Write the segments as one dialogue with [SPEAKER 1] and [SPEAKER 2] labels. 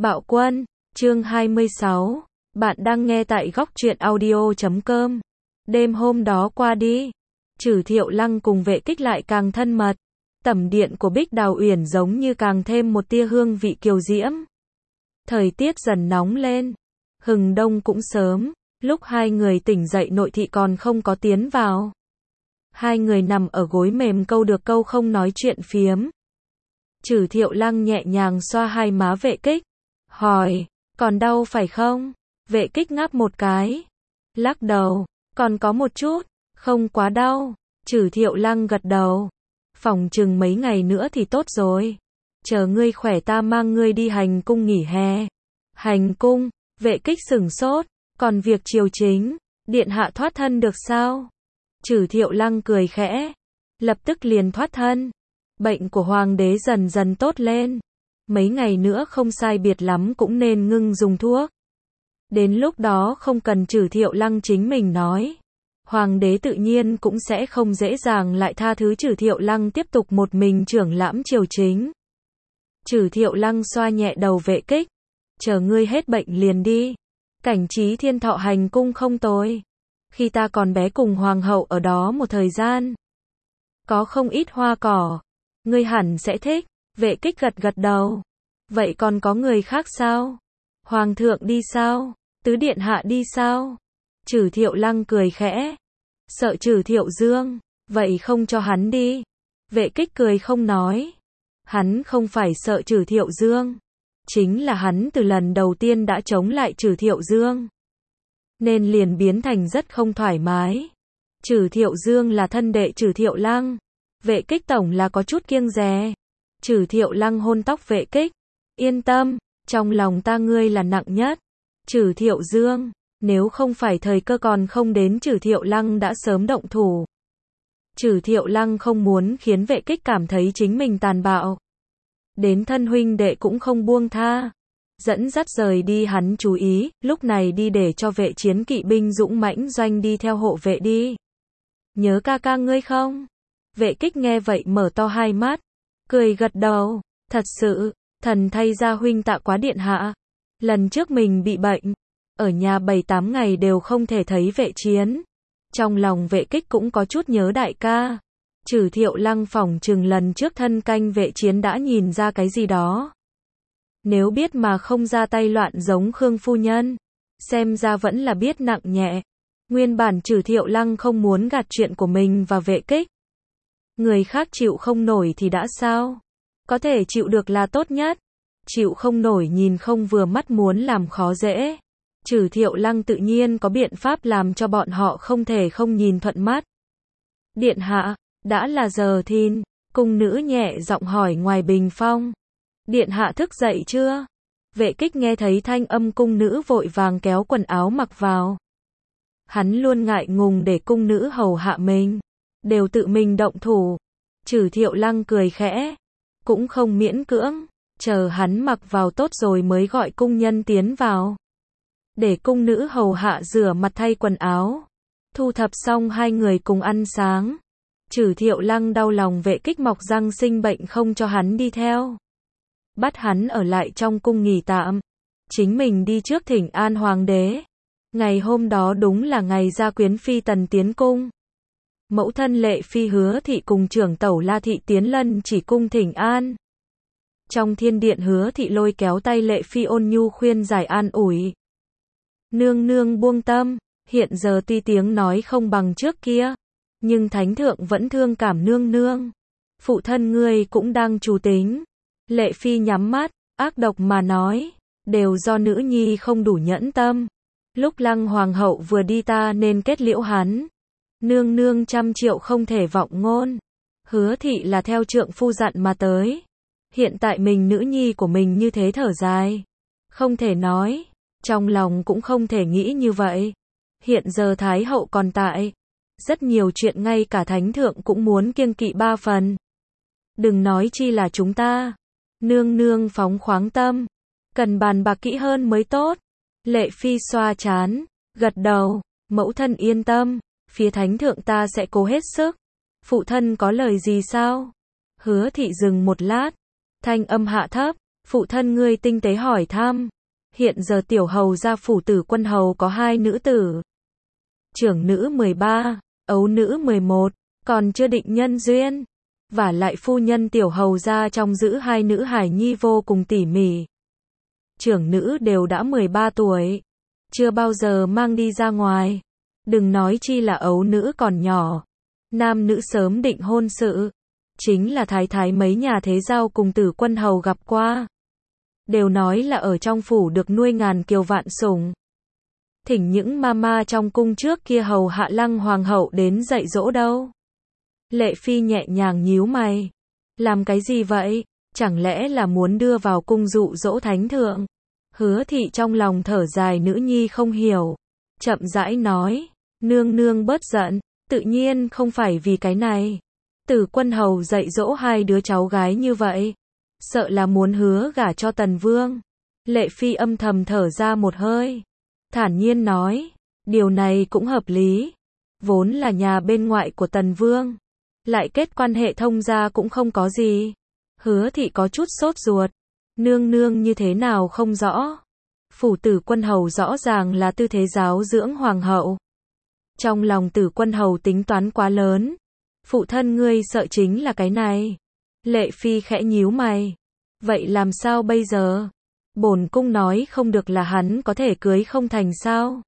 [SPEAKER 1] Bạo Quân, chương 26. Bạn đang nghe tại góc truyện audio.com. Đêm hôm đó qua đi, Trử Thiệu Lăng cùng Vệ Kích lại càng thân mật. Tẩm điện của Bích Đào Uyển giống như càng thêm một tia hương vị kiều diễm. Thời tiết dần nóng lên. Hừng đông cũng sớm, lúc hai người tỉnh dậy nội thị còn không có tiến vào. Hai người nằm ở gối mềm câu được câu không nói chuyện phiếm. Trử Thiệu Lăng nhẹ nhàng xoa hai má Vệ Kích, hỏi, còn đau phải không? Vệ Kích ngáp một cái, lắc đầu, còn có một chút, không quá đau. Trử Thiệu Lăng gật đầu, phỏng chừng mấy ngày nữa thì tốt rồi. Chờ ngươi khỏe ta mang ngươi đi hành cung nghỉ hè. Hành cung? Vệ Kích sửng sốt, còn việc triều chính, điện hạ thoát thân được sao? Trử Thiệu Lăng cười khẽ, lập tức liền thoát thân. Bệnh của hoàng đế dần dần tốt lên. Mấy ngày nữa không sai biệt lắm cũng nên ngưng dùng thuốc. Đến lúc đó không cần Trử Thiệu Lăng chính mình nói. Hoàng đế tự nhiên cũng sẽ không dễ dàng lại tha thứ Trử Thiệu Lăng tiếp tục một mình trưởng lãm triều chính. Trử Thiệu Lăng xoa nhẹ đầu Vệ Kích. Chờ ngươi hết bệnh liền đi. Cảnh trí Thiên Thọ hành cung không tồi. Khi ta còn bé cùng hoàng hậu ở đó một thời gian. Có không ít hoa cỏ. Ngươi hẳn sẽ thích. Vệ Kích gật gật đầu. Vậy còn có người khác sao? Hoàng thượng đi sao? Tứ điện hạ đi sao? Trử Thiệu Lăng cười khẽ. Sợ Trử Thiệu Dương, vậy không cho hắn đi. Vệ Kích cười không nói. Hắn không phải sợ Trử Thiệu Dương. Chính là hắn từ lần đầu tiên đã chống lại Trử Thiệu Dương. Nên liền biến thành rất không thoải mái. Trử Thiệu Dương là thân đệ Trử Thiệu Lăng. Vệ Kích tổng là có chút kiêng dè. Trử Thiệu Lăng hôn tóc Vệ Kích. Yên tâm, trong lòng ta ngươi là nặng nhất. Trử Thiệu Dương, nếu không phải thời cơ còn không đến Trử Thiệu Lăng đã sớm động thủ. Trử Thiệu Lăng không muốn khiến Vệ Kích cảm thấy chính mình tàn bạo. Đến thân huynh đệ cũng không buông tha. Dẫn dắt rời đi hắn chú ý, lúc này đi để cho vệ chiến kỵ binh dũng mãnh doanh đi theo hộ vệ đi. Nhớ ca ca ngươi không? Vệ Kích nghe vậy mở to hai mắt, cười gật đầu, thật sự, thần thay gia huynh tạ quá điện hạ. Lần trước mình bị bệnh, ở nhà 7-8 ngày đều không thể thấy vệ chiến. Trong lòng Vệ Kích cũng có chút nhớ đại ca. Trử Thiệu Lăng phỏng chừng lần trước thân canh vệ chiến đã nhìn ra cái gì đó. Nếu biết mà không ra tay loạn giống Khương phu nhân, xem ra vẫn là biết nặng nhẹ. Nguyên bản Trử Thiệu Lăng không muốn gạt chuyện của mình và Vệ Kích. Người khác chịu không nổi thì đã sao? Có thể chịu được là tốt nhất. Chịu không nổi nhìn không vừa mắt muốn làm khó dễ. Trử Thiệu Lăng tự nhiên có biện pháp làm cho bọn họ không thể không nhìn thuận mắt. Điện hạ, đã là giờ thìn, cung nữ nhẹ giọng hỏi ngoài bình phong. Điện hạ thức dậy chưa? Vệ Kích nghe thấy thanh âm cung nữ vội vàng kéo quần áo mặc vào. Hắn luôn ngại ngùng để cung nữ hầu hạ mình, đều tự mình động thủ. Trử Thiệu Lăng cười khẽ, cũng không miễn cưỡng, chờ hắn mặc vào tốt rồi mới gọi cung nhân tiến vào. Để cung nữ hầu hạ rửa mặt thay quần áo. Thu thập xong hai người cùng ăn sáng. Trử Thiệu Lăng đau lòng Vệ Kích mọc răng sinh bệnh không cho hắn đi theo. Bắt hắn ở lại trong cung nghỉ tạm. Chính mình đi trước thỉnh an hoàng đế. Ngày hôm đó đúng là ngày gia quyến phi tần tiến cung. Mẫu thân Lệ Phi Hứa Thị cùng trưởng tẩu La Thị tiến lân chỉ cung thỉnh an. Trong thiên điện Hứa Thị lôi kéo tay Lệ Phi ôn nhu khuyên giải an ủi. Nương nương buông tâm, hiện giờ tuy tiếng nói không bằng trước kia, nhưng thánh thượng vẫn thương cảm nương nương. Phụ thân ngươi cũng đang trù tính. Lệ Phi nhắm mắt, ác độc mà nói, đều do nữ nhi không đủ nhẫn tâm. Lúc Lăng hoàng hậu vừa đi ta nên kết liễu hắn. Nương nương 100 triệu không thể vọng ngôn. Hứa Thị là theo trượng phu dặn mà tới. Hiện tại mình nữ nhi của mình như thế thở dài. Không thể nói. Trong lòng cũng không thể nghĩ như vậy. Hiện giờ Thái hậu còn tại. Rất nhiều chuyện ngay cả thánh thượng cũng muốn kiêng kỵ 3 phần. Đừng nói chi là chúng ta. Nương nương phóng khoáng tâm. Cần bàn bạc kỹ hơn mới tốt. Lệ Phi xoa chán, gật đầu. Mẫu thân yên tâm. Phía thánh thượng ta sẽ cố hết sức. Phụ thân có lời gì sao? Hứa Thị dừng một lát. Thanh âm hạ thấp. Phụ thân ngươi tinh tế hỏi thăm. Hiện giờ tiểu hầu gia phủ Tử Quân hầu có 2 nữ tử. Trưởng nữ 13, ấu nữ 11, còn chưa định nhân duyên. Vả lại phu nhân tiểu hầu gia trong giữ 2 nữ hài nhi vô cùng tỉ mỉ. Trưởng nữ đều đã 13 tuổi, chưa bao giờ mang đi ra ngoài. Đừng nói chi là ấu nữ còn nhỏ. Nam nữ sớm định hôn sự. Chính là thái thái mấy nhà thế giao cùng Tử Quân hầu gặp qua. Đều nói là ở trong phủ được nuôi ngàn kiều vạn sủng. Thỉnh những mama trong cung trước kia hầu hạ Lăng hoàng hậu đến dạy dỗ đâu. Lệ Phi nhẹ nhàng nhíu mày. Làm cái gì vậy? Chẳng lẽ là muốn đưa vào cung dụ dỗ thánh thượng? Hứa Thị trong lòng thở dài nữ nhi không hiểu. Chậm rãi nói, nương nương bớt giận, tự nhiên không phải vì cái này. Tử Quân hầu dạy dỗ 2 đứa cháu gái như vậy, sợ là muốn hứa gả cho Tần Vương. Lệ Phi âm thầm thở ra một hơi, thản nhiên nói, điều này cũng hợp lý. Vốn là nhà bên ngoại của Tần Vương, lại kết quan hệ thông gia cũng không có gì. Hứa Thị có chút sốt ruột, nương nương như thế nào không rõ. Phủ Tử Quân hầu rõ ràng là tư thế giáo dưỡng hoàng hậu. Trong lòng Tử Quân hầu tính toán quá lớn. Phụ thân ngươi sợ chính là cái này. Lệ Phi khẽ nhíu mày. Vậy làm sao bây giờ? Bổn cung nói không được là hắn có thể cưới không thành sao?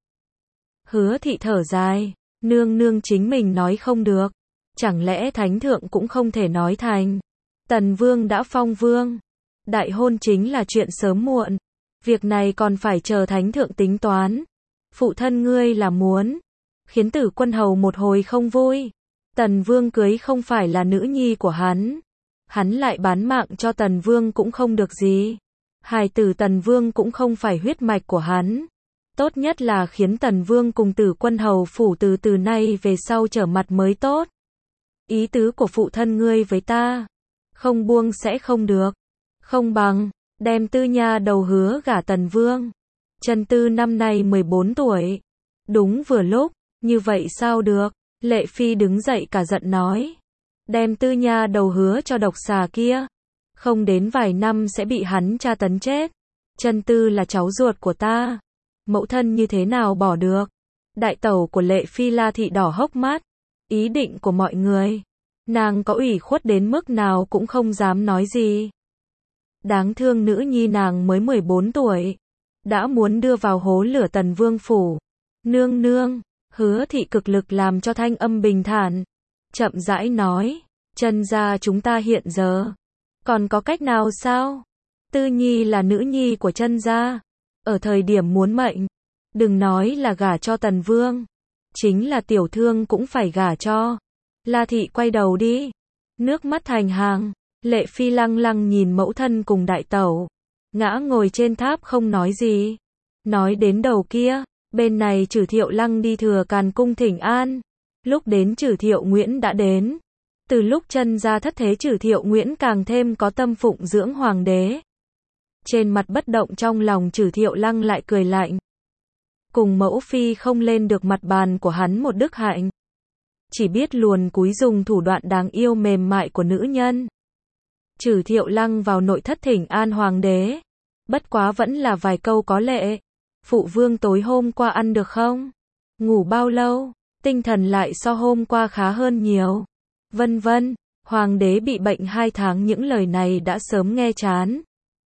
[SPEAKER 1] Hứa Thị thở dài. Nương nương chính mình nói không được. Chẳng lẽ thánh thượng cũng không thể nói thành? Tần Vương đã phong vương. Đại hôn chính là chuyện sớm muộn. Việc này còn phải chờ thánh thượng tính toán. Phụ thân ngươi là muốn khiến Tử Quân hầu một hồi không vui. Tần Vương cưới không phải là nữ nhi của hắn. Hắn lại bán mạng cho Tần Vương cũng không được gì. Hài tử Tần Vương cũng không phải huyết mạch của hắn. Tốt nhất là khiến Tần Vương cùng Tử Quân hầu phủ từ nay về sau trở mặt mới tốt. Ý tứ của phụ thân ngươi với ta, không buông sẽ không được. Không bằng đem Tư nha đầu hứa gả Tần Vương. Trần Tư năm nay 14 tuổi. Đúng vừa lúc, như vậy sao được? Lệ Phi đứng dậy cả giận nói. Đem Tư nha đầu hứa cho độc xà kia. Không đến vài năm sẽ bị hắn tra tấn chết. Trần Tư là cháu ruột của ta. Mẫu thân như thế nào bỏ được? Đại tẩu của Lệ Phi La Thị đỏ hốc mắt. Ý định của mọi người. Nàng có ủy khuất đến mức nào cũng không dám nói gì. Đáng thương nữ nhi nàng mới 14 tuổi. Đã muốn đưa vào hố lửa Tần Vương phủ. Nương nương. Hứa Thị cực lực làm cho thanh âm bình thản. Chậm rãi nói. Trần gia chúng ta hiện giờ. Còn có cách nào sao? Tư Nhi là nữ nhi của Trần gia. Ở thời điểm muốn mệnh. Đừng nói là gả cho Tần Vương. Chính là tiểu thương cũng phải gả cho. La Thị quay đầu đi. Nước mắt thành hàng. Lệ Phi lăng lăng nhìn mẫu thân cùng đại tẩu. Ngã ngồi trên tháp không nói gì. Nói đến đầu kia. Bên này Trử Thiệu Lăng đi thừa Càn cung thỉnh an. Lúc đến Trử Thiệu Nguyễn đã đến. Từ lúc Trần gia thất thế Trử Thiệu Nguyễn càng thêm có tâm phụng dưỡng hoàng đế. Trên mặt bất động trong lòng Trử Thiệu Lăng lại cười lạnh. Cùng mẫu phi không lên được mặt bàn của hắn một đức hạnh. Chỉ biết luồn cúi dùng thủ đoạn đáng yêu mềm mại của nữ nhân. Trử Thiệu Lăng vào nội thất thỉnh an hoàng đế. Bất quá vẫn là vài câu có lệ. Phụ vương tối hôm qua ăn được không? Ngủ bao lâu? Tinh thần lại so hôm qua khá hơn nhiều. Vân vân. Hoàng đế bị bệnh 2 tháng, những lời này đã sớm nghe chán.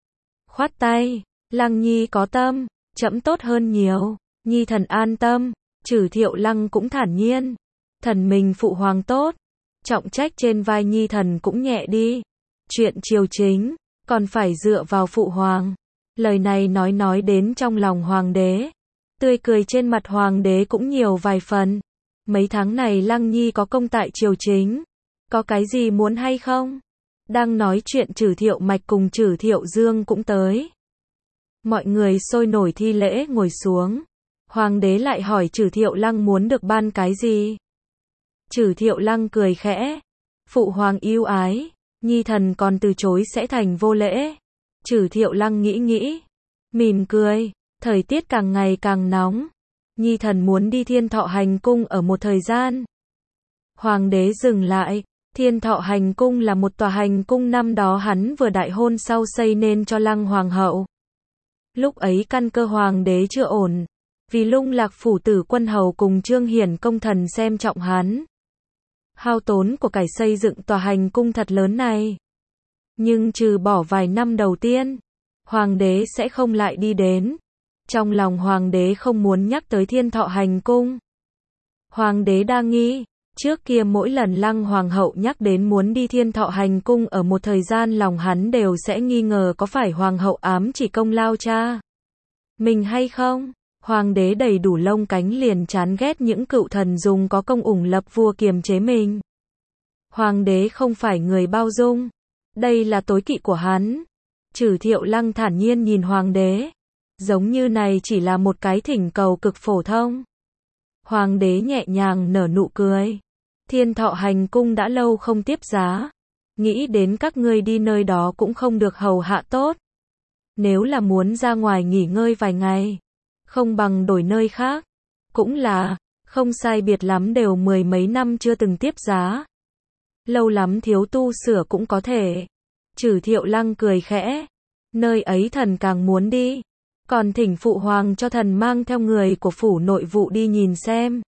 [SPEAKER 1] Khoát tay. Lăng nhi có tâm. Trẫm tốt hơn nhiều. Nhi thần an tâm. Trử Thiệu Lăng cũng thản nhiên. Thần mình phụ hoàng tốt. Trọng trách trên vai nhi thần cũng nhẹ đi. Chuyện triều chính còn phải dựa vào phụ hoàng. Lời này nói đến trong lòng hoàng đế. Tươi cười trên mặt hoàng đế cũng nhiều vài phần. Mấy tháng này Lăng nhi có công tại triều chính. Có cái gì muốn hay không? Đang nói chuyện Trử Thiệu Mạch cùng Trử Thiệu Dương cũng tới. Mọi người sôi nổi thi lễ ngồi xuống. Hoàng đế lại hỏi Trử Thiệu Lăng muốn được ban cái gì? Trử Thiệu Lăng cười khẽ. Phụ hoàng yêu ái. Nhi thần còn từ chối sẽ thành vô lễ. Trử Thiệu Lăng nghĩ. Mỉm cười. Thời tiết càng ngày càng nóng. Nhi thần muốn đi Thiên Thọ Hành cung ở một thời gian. Hoàng đế dừng lại. Thiên Thọ Hành Cung là một tòa hành cung năm đó hắn vừa đại hôn sau xây nên cho Lăng Hoàng hậu. Lúc ấy căn cơ hoàng đế chưa ổn, vì Lung Lạc phủ tử quân hầu cùng Trương Hiển công thần xem trọng hắn. Hao tốn của cải xây dựng tòa hành cung thật lớn này. Nhưng trừ bỏ vài năm đầu tiên, hoàng đế sẽ không lại đi đến. Trong lòng hoàng đế không muốn nhắc tới Thiên Thọ Hành Cung. Hoàng đế đa nghi, trước kia mỗi lần Lăng Hoàng hậu nhắc đến muốn đi Thiên Thọ Hành Cung ở một thời gian lòng hắn đều sẽ nghi ngờ có phải Hoàng hậu ám chỉ công lao cha mình hay không. Hoàng đế đầy đủ lông cánh liền chán ghét những cựu thần dùng có công ủng lập vua kiềm chế mình. Hoàng đế không phải người bao dung. Đây là tối kỵ của hắn. Trử Thiệu Lăng thản nhiên nhìn hoàng đế. Giống như này chỉ là một cái thỉnh cầu cực phổ thông. Hoàng đế nhẹ nhàng nở nụ cười. Thiên Thọ Hành Cung đã lâu không tiếp giá. Nghĩ đến các ngươi đi nơi đó cũng không được hầu hạ tốt. Nếu là muốn ra ngoài nghỉ ngơi vài ngày, không bằng đổi nơi khác. Cũng là, không sai biệt lắm đều mười mấy năm chưa từng tiếp giá. Lâu lắm thiếu tu sửa cũng có thể. Trử Thiệu Lăng cười khẽ. Nơi ấy thần càng muốn đi. Còn thỉnh phụ hoàng cho thần mang theo người của phủ nội vụ đi nhìn xem.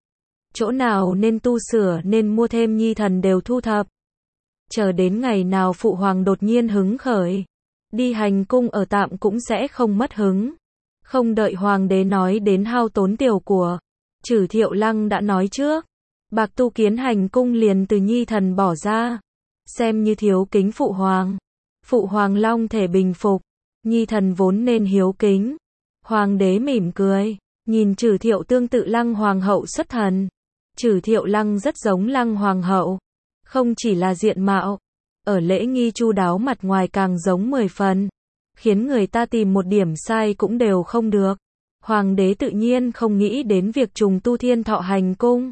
[SPEAKER 1] Chỗ nào nên tu sửa nên mua thêm nhi thần đều thu thập. Chờ đến ngày nào phụ hoàng đột nhiên hứng khởi. Đi hành cung ở tạm cũng sẽ không mất hứng. Không đợi hoàng đế nói đến hao tốn tiểu của. Trử Thiệu Lăng đã nói trước. Bạc tu kiến hành cung liền từ nhi thần bỏ ra. Xem như thiếu kính phụ hoàng. Phụ hoàng long thể bình phục. Nhi thần vốn nên hiếu kính. Hoàng đế mỉm cười. Nhìn Trử Thiệu tương tự Lăng Hoàng hậu xuất thần. Trử Thiệu Lăng rất giống Lăng Hoàng hậu. Không chỉ là diện mạo. Ở lễ nghi chu đáo mặt ngoài càng giống 10 phần. Khiến người ta tìm một điểm sai cũng đều không được. Hoàng đế tự nhiên không nghĩ đến việc trùng tu Thiên Thọ Hành Cung.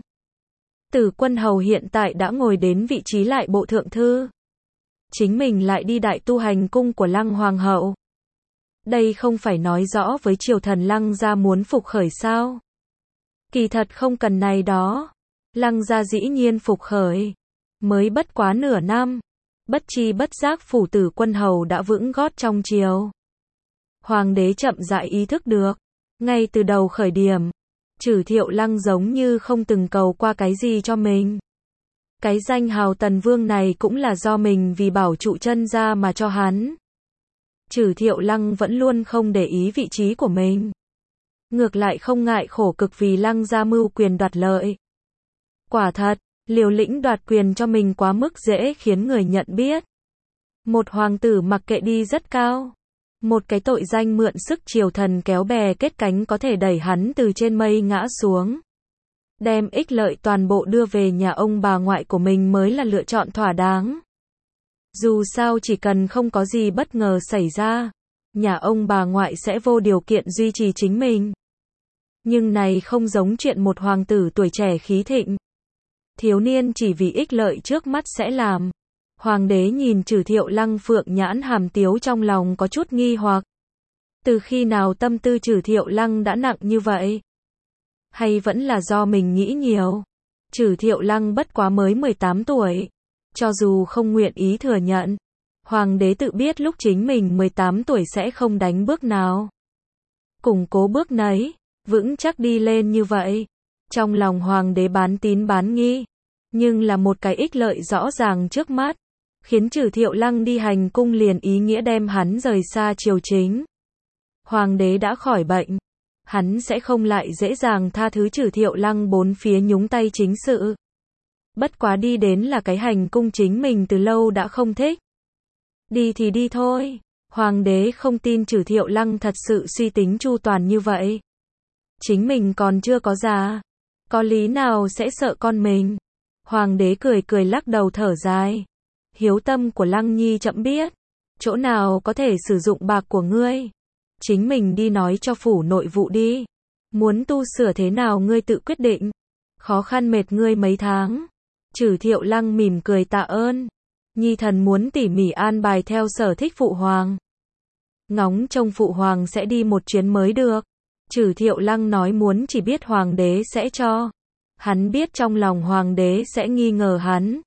[SPEAKER 1] Tử quân hầu hiện tại đã ngồi đến vị trí lại bộ thượng thư. Chính mình lại đi đại tu hành cung của Lăng Hoàng hậu. Đây không phải nói rõ với triều thần Lăng gia muốn phục khởi sao? Kỳ thật không cần này đó. Lăng gia dĩ nhiên phục khởi. Mới bất quá nửa năm. Bất chi bất giác phủ tử quân hầu đã vững gót trong triều. Hoàng đế chậm rãi ý thức được. Ngay từ đầu khởi điểm, Trử Thiệu Lăng giống như không từng cầu qua cái gì cho mình. Cái danh hào tần vương này cũng là do mình vì bảo trụ chân ra mà cho hắn. Trử Thiệu Lăng vẫn luôn không để ý vị trí của mình. Ngược lại không ngại khổ cực vì Lăng gia mưu quyền đoạt lợi. Quả thật, liều lĩnh đoạt quyền cho mình quá mức dễ khiến người nhận biết. Một hoàng tử mặc kệ đi rất cao. Một cái tội danh mượn sức triều thần kéo bè kết cánh có thể đẩy hắn từ trên mây ngã xuống. Đem ích lợi toàn bộ đưa về nhà ông bà ngoại của mình mới là lựa chọn thỏa đáng. Dù sao chỉ cần không có gì bất ngờ xảy ra, nhà ông bà ngoại sẽ vô điều kiện duy trì chính mình. Nhưng này không giống chuyện một hoàng tử tuổi trẻ khí thịnh. Thiếu niên chỉ vì ích lợi trước mắt sẽ làm. Hoàng đế nhìn Trử Thiệu Lăng phượng nhãn hàm tiếu trong lòng có chút nghi hoặc. Từ khi nào tâm tư Trử Thiệu Lăng đã nặng như vậy? Hay vẫn là do mình nghĩ nhiều? Trử Thiệu Lăng bất quá mới 18 tuổi. Cho dù không nguyện ý thừa nhận, hoàng đế tự biết lúc chính mình 18 tuổi sẽ không đánh bước nào. Củng cố bước nấy, vững chắc đi lên như vậy. Trong lòng hoàng đế bán tín bán nghi, nhưng là một cái ích lợi rõ ràng trước mắt, khiến Trử Thiệu Lăng đi hành cung liền ý nghĩa đem hắn rời xa triều chính. Hoàng đế đã khỏi bệnh, hắn sẽ không lại dễ dàng tha thứ Trử Thiệu Lăng bốn phía nhúng tay chính sự. Bất quá đi đến là cái hành cung chính mình từ lâu đã không thích. Đi thì đi thôi. Hoàng đế không tin Trử Thiệu Lăng thật sự suy tính chu toàn như vậy. Chính mình còn chưa có già, có lý nào sẽ sợ con mình. Hoàng đế cười cười lắc đầu thở dài. Hiếu tâm của Lăng Nhi chậm biết. Chỗ nào có thể sử dụng bạc của ngươi. Chính mình đi nói cho phủ nội vụ đi. Muốn tu sửa thế nào ngươi tự quyết định. Khó khăn mệt ngươi mấy tháng. Trử Thiệu Lăng mỉm cười tạ ơn. Nhi thần muốn tỉ mỉ an bài theo sở thích phụ hoàng. Ngóng trông phụ hoàng sẽ đi một chuyến mới được. Trử Thiệu Lăng nói muốn chỉ biết hoàng đế sẽ cho. Hắn biết trong lòng hoàng đế sẽ nghi ngờ hắn.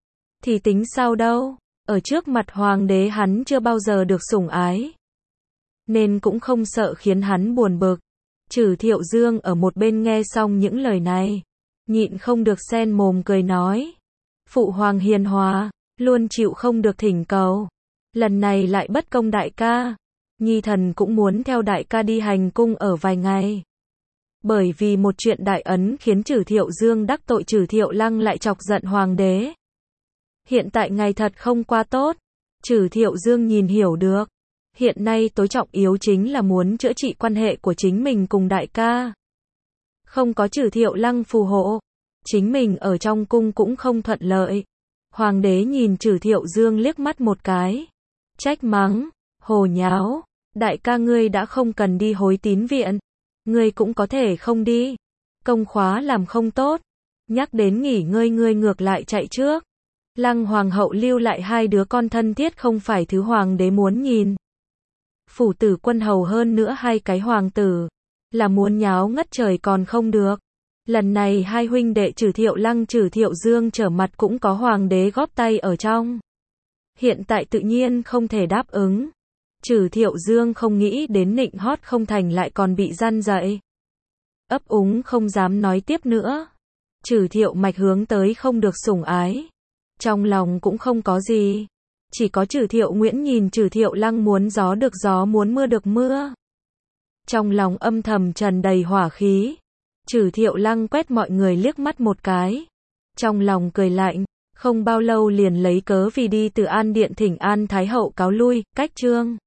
[SPEAKER 1] thì tính sao đâu, ở trước mặt hoàng đế hắn chưa bao giờ được sủng ái, nên cũng không sợ khiến hắn buồn bực. Trử Thiệu Dương ở một bên nghe xong những lời này, nhịn không được xen mồm cười nói, phụ hoàng hiền hòa, luôn chịu không được thỉnh cầu, lần này lại bất công đại ca, nhi thần cũng muốn theo đại ca đi hành cung ở vài ngày. Bởi vì một chuyện đại ấn khiến Trử Thiệu Dương đắc tội Trử Thiệu Lăng lại chọc giận hoàng đế. Hiện tại ngày thật không qua tốt, Trử Thiệu Dương nhìn hiểu được. Hiện nay tối trọng yếu chính là muốn chữa trị quan hệ của chính mình cùng đại ca. Không có Trử Thiệu Lăng phù hộ, chính mình ở trong cung cũng không thuận lợi. Hoàng đế nhìn Trử Thiệu Dương liếc mắt một cái, trách mắng, hồ nháo, đại ca ngươi đã không cần đi Hối Tín viện, ngươi cũng có thể không đi, công khóa làm không tốt, nhắc đến nghỉ ngơi ngươi ngược lại chạy trước. Lăng hoàng hậu lưu lại hai đứa con thân thiết không phải thứ hoàng đế muốn nhìn. Phủ tử quân hầu hơn nữa hai cái hoàng tử, là muốn nháo ngất trời còn không được. Lần này hai huynh đệ Trử Thiệu Lăng Trử Thiệu Dương trở mặt cũng có hoàng đế góp tay ở trong. Hiện tại tự nhiên không thể đáp ứng. Trử Thiệu Dương không nghĩ đến nịnh hót không thành lại còn bị gian dạy. Ấp úng không dám nói tiếp nữa. Trử Thiệu Mạch hướng tới không được sủng ái. Trong lòng cũng không có gì. Chỉ có Trử Thiệu Nguyễn nhìn Trử Thiệu Lăng muốn gió được gió muốn mưa được mưa. Trong lòng âm thầm tràn đầy hỏa khí. Trử Thiệu Lăng quét mọi người liếc mắt một cái. Trong lòng cười lạnh, không bao lâu liền lấy cớ vì đi Từ An Điện thỉnh An Thái Hậu cáo lui, cách chương.